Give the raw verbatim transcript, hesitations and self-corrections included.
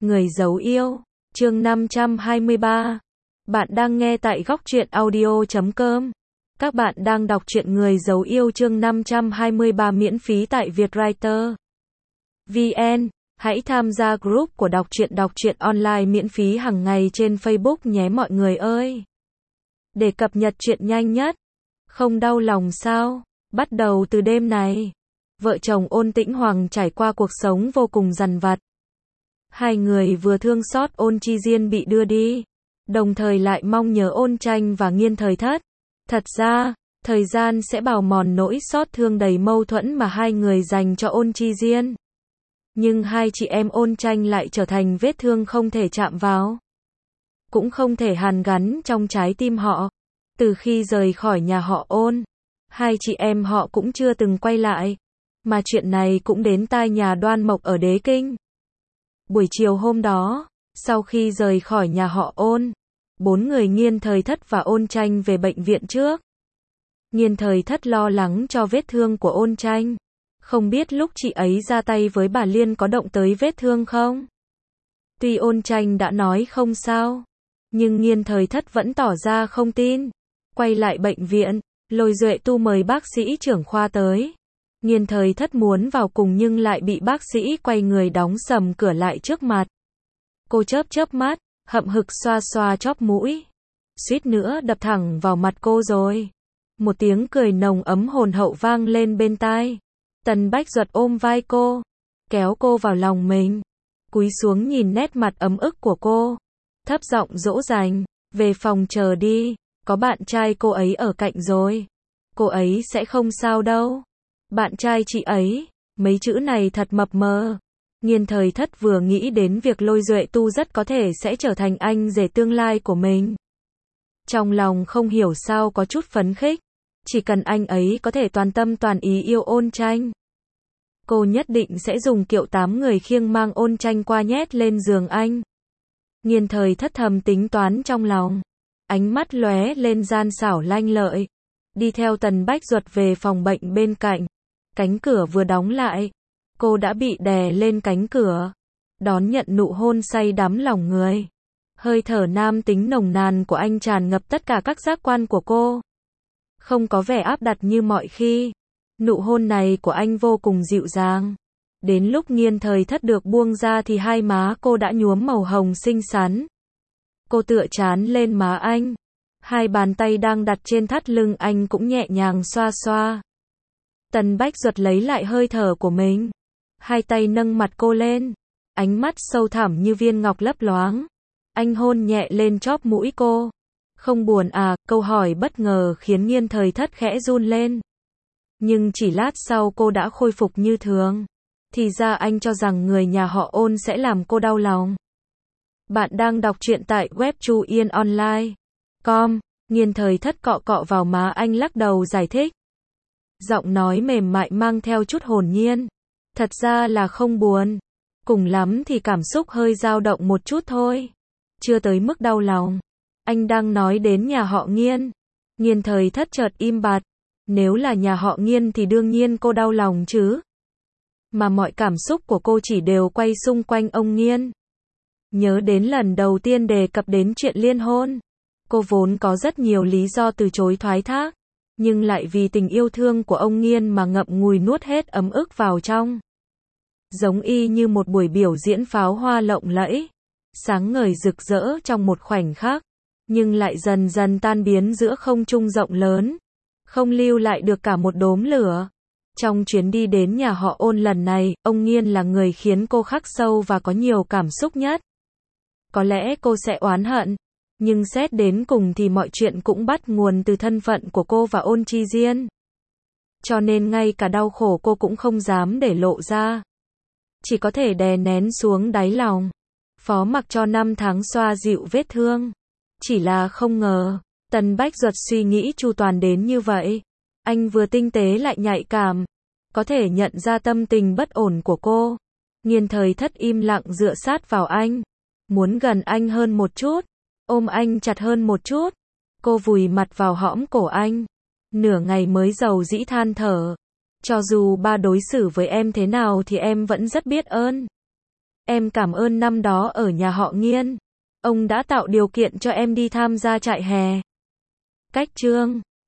Người giấu yêu, chương năm trăm hai mươi ba. Bạn đang nghe tại góc truyện audio chấm com. Các bạn đang đọc truyện Người giấu yêu chương năm trăm hai mươi ba miễn phí tại Vietwriter chấm vn. Hãy tham gia group của đọc truyện đọc truyện online miễn phí hàng ngày trên Facebook nhé mọi người ơi. Để cập nhật truyện nhanh nhất. Không đau lòng sao? Bắt đầu từ đêm này, vợ chồng Ôn Tĩnh Hoàng trải qua cuộc sống vô cùng dằn vặt. Hai người vừa thương xót Ôn Chi Diên bị đưa đi, đồng thời lại mong nhớ Ôn Tranh và Nghiên Thời Thất. Thật ra, thời gian sẽ bào mòn nỗi xót thương đầy mâu thuẫn mà hai người dành cho Ôn Chi Diên. Nhưng hai chị em Ôn Tranh lại trở thành vết thương không thể chạm vào, cũng không thể hàn gắn trong trái tim họ. Từ khi rời khỏi nhà họ Ôn, hai chị em họ cũng chưa từng quay lại, mà chuyện này cũng đến tai nhà Đoan Mộc ở Đế Kinh. Buổi chiều hôm đó, sau khi rời khỏi nhà họ Ôn, bốn người Nghiên Thời Thất và Ôn Tranh về bệnh viện trước. Nghiên Thời Thất lo lắng cho vết thương của Ôn Tranh, không biết lúc chị ấy ra tay với bà Liên có động tới vết thương không. Tuy Ôn Tranh đã nói không sao, nhưng Nghiên Thời Thất vẫn tỏ ra không tin. Quay lại bệnh viện, Lôi Duệ Tu mời bác sĩ trưởng khoa tới. Nghiên Thời Thất muốn vào cùng nhưng lại bị bác sĩ quay người đóng sầm cửa lại trước mặt. Cô chớp chớp mắt, hậm hực xoa xoa chóp mũi. Suýt nữa đập thẳng vào mặt cô rồi. Một tiếng cười nồng ấm hồn hậu vang lên bên tai. Tần Bách Duật ôm vai cô, kéo cô vào lòng mình, cúi xuống nhìn nét mặt ấm ức của cô, thấp giọng dỗ dành, về phòng chờ đi, có bạn trai cô ấy ở cạnh rồi. Cô ấy sẽ không sao đâu. Bạn trai chị ấy, mấy chữ này thật mập mờ. Nghiên Thời Thất vừa nghĩ đến việc Lôi Duệ Tu rất có thể sẽ trở thành anh rể tương lai của mình, trong lòng không hiểu sao có chút phấn khích. Chỉ cần anh ấy có thể toàn tâm toàn ý yêu Ôn Tranh, cô nhất định sẽ dùng kiệu tám người khiêng mang Ôn Tranh qua nhét lên giường anh. Nghiên Thời Thất thầm tính toán trong lòng, ánh mắt lóe lên gian xảo lanh lợi, đi theo Tần Bách Duật về phòng bệnh bên cạnh. Cánh cửa vừa đóng lại, cô đã bị đè lên cánh cửa, đón nhận nụ hôn say đắm lòng người. Hơi thở nam tính nồng nàn của anh tràn ngập tất cả các giác quan của cô, không có vẻ áp đặt như mọi khi. Nụ hôn này của anh vô cùng dịu dàng. Đến lúc Nghiên Thời Thất được buông ra thì hai má cô đã nhuốm màu hồng xinh xắn. Cô tựa trán lên má anh, hai bàn tay đang đặt trên thắt lưng anh cũng nhẹ nhàng xoa xoa. Tần Bách Duật lấy lại hơi thở của mình, hai tay nâng mặt cô lên, ánh mắt sâu thẳm như viên ngọc lấp loáng. Anh hôn nhẹ lên chóp mũi cô. Không buồn à? Câu hỏi bất ngờ khiến Nghiên Thời Thất khẽ run lên. Nhưng chỉ lát sau cô đã khôi phục như thường. Thì ra anh cho rằng người nhà họ Ôn sẽ làm cô đau lòng. Bạn đang đọc truyện tại web chu yên online chấm com. Nghiên Thời Thất cọ cọ vào má anh lắc đầu giải thích. Giọng nói mềm mại mang theo chút hồn nhiên. Thật ra là không buồn. Cùng lắm thì cảm xúc hơi dao động một chút thôi. Chưa tới mức đau lòng. Anh đang nói đến nhà họ Nghiên. Nghiên Thời Thất chợt im bặt. Nếu là nhà họ Nghiên thì đương nhiên cô đau lòng chứ. Mà mọi cảm xúc của cô chỉ đều quay xung quanh ông Nghiên. Nhớ đến lần đầu tiên đề cập đến chuyện liên hôn, cô vốn có rất nhiều lý do từ chối thoái thác, nhưng lại vì tình yêu thương của ông Nghiên mà ngậm ngùi nuốt hết ấm ức vào trong. Giống y như một buổi biểu diễn pháo hoa lộng lẫy, sáng ngời rực rỡ trong một khoảnh khắc, nhưng lại dần dần tan biến giữa không trung rộng lớn, không lưu lại được cả một đốm lửa. Trong chuyến đi đến nhà họ Ôn lần này, ông Nghiên là người khiến cô khắc sâu và có nhiều cảm xúc nhất. Có lẽ cô sẽ oán hận, nhưng xét đến cùng thì mọi chuyện cũng bắt nguồn từ thân phận của cô và Ôn Chi Diên. Cho nên ngay cả đau khổ cô cũng không dám để lộ ra, chỉ có thể đè nén xuống đáy lòng, phó mặc cho năm tháng xoa dịu vết thương. Chỉ là không ngờ, Tần Bách Duật suy nghĩ chu toàn đến như vậy. Anh vừa tinh tế lại nhạy cảm, có thể nhận ra tâm tình bất ổn của cô. Nghiên Thời Thất im lặng dựa sát vào anh, muốn gần anh hơn một chút, ôm anh chặt hơn một chút. Cô vùi mặt vào hõm cổ anh, nửa ngày mới dầu dĩ than thở. Cho dù ba đối xử với em thế nào thì em vẫn rất biết ơn. Em cảm ơn năm đó ở nhà họ Nghiên. Ông đã tạo điều kiện cho em đi tham gia trại hè. Cách chương